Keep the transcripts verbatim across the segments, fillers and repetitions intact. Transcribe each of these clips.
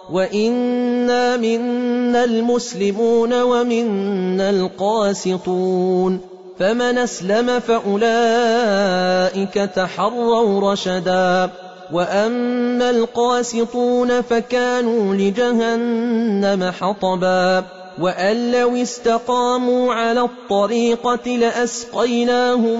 وإنا منا المسلمون ومنا القاسطون فمن أسلم فأولئك تحروا رشدا وأما القاسطون فكانوا لجهنم حطبا وأن لو استقاموا على الطريقة لأسقيناهم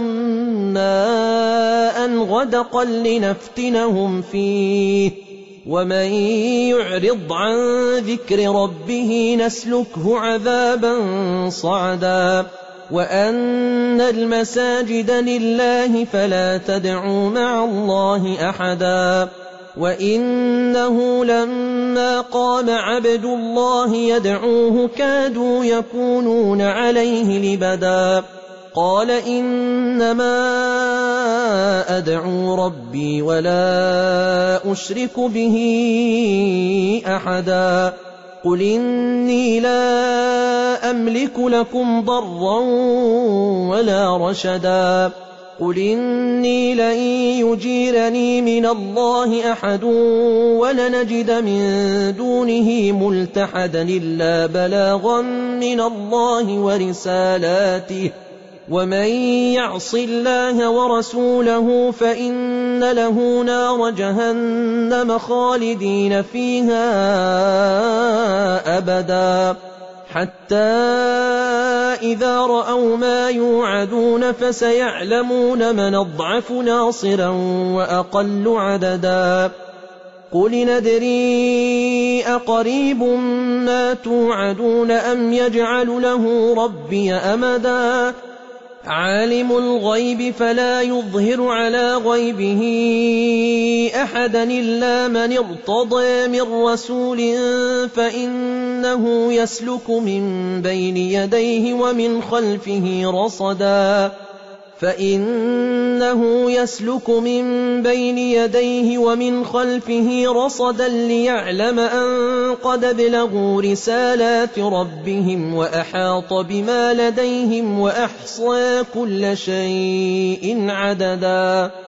ماء غدقا لنفتنهم فيه ومن يعرض عن ذكر ربه نسلكه عذابا صعدا وأن المساجد لله فلا تدعوا مع الله أحدا وإنه لما قام عبد الله يدعوه كادوا يكونون عليه لبدا قال إنما أدعو ربي ولا أشرك به أحدا قل إني لا أملك لكم ضرا ولا رشدا قل إني لن يجيرني من الله أحد ولنجد من دونه ملتحدا إلا بلاغا من الله ورسالاته ومن يعص الله ورسوله فإن له نار جهنم خالدين فيها أبدا حتى إذا رأوا ما يوعدون فسيعلمون من أضعف ناصرا وأقل عددا قل ندري أقريب ما توعدون أم يجعل له ربي أمدا عالم الغيب فلا يظهر على غيبه أحدا إلا من ارتضى من رسول فإنه يسلك من بين يديه ومن خلفه رصدا فإنه يسلك من بين يديه ومن خلفه رصدا ليعلم أن قد بلغوا رسالات ربهم وأحاط بما لديهم وأحصى كل شيء عددا